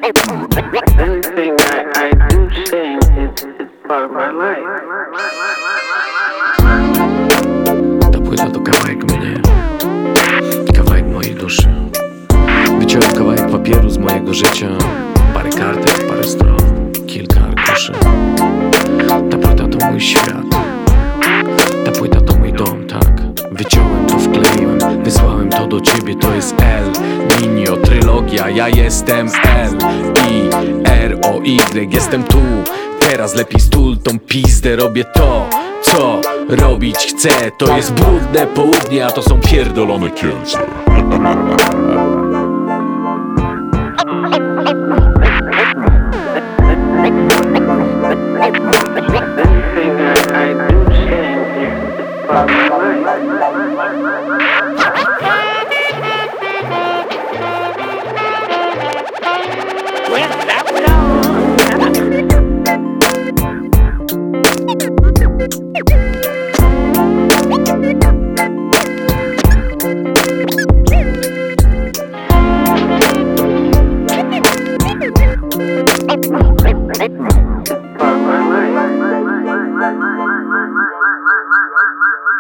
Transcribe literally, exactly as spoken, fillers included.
Everything I, I do sing is, is part of my life. Ta płyta to kawałek mnie, kawałek mojej duszy. Wyciąłem kawałek papieru z mojego życia, parę kartek, parę stron, kilka arkuszy. Ta płyta to mój świat, ta płyta to mój dom, tak. Wyciąłem to, wkleiłem, wysłałem to do ciebie. To jest L, Ninio, trylogia. Ja jestem L, I, R, O, Y. Jestem tu, teraz lepiej stul tą pizdę. Robię to, co robić chcę. To jest brudne południe, a to są pierdolone Kielce. Part of my life.